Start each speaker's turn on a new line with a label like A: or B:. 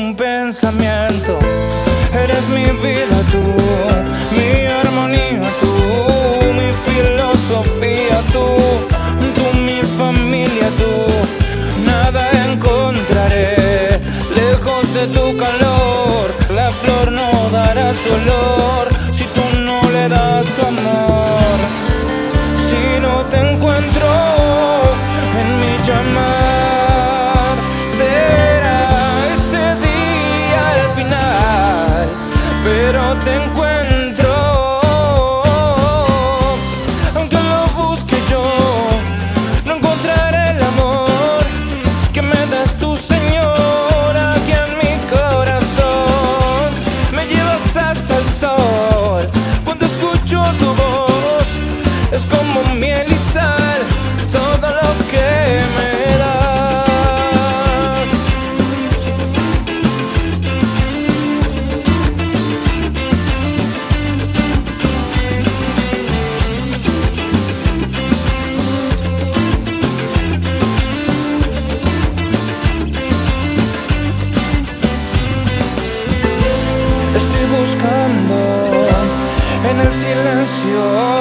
A: un pensamiento. Eres mi vida tú, mi armonía tú, mi filosofía tú, mi familia tú. Nada encontraré lejos de tu calor. La flor no dará su olor si tú no le das tu amor. Si no te encuentro en mi llamar, será ese día al final, pero te encuentro. Aunque lo busque yo, no encontraré el amor que me das tú, Señor, aquí en mi corazón. Me llevas hasta el sol cuando escucho tu voz. Es como miel y sal todo lo que me das. Estoy buscando en el silencio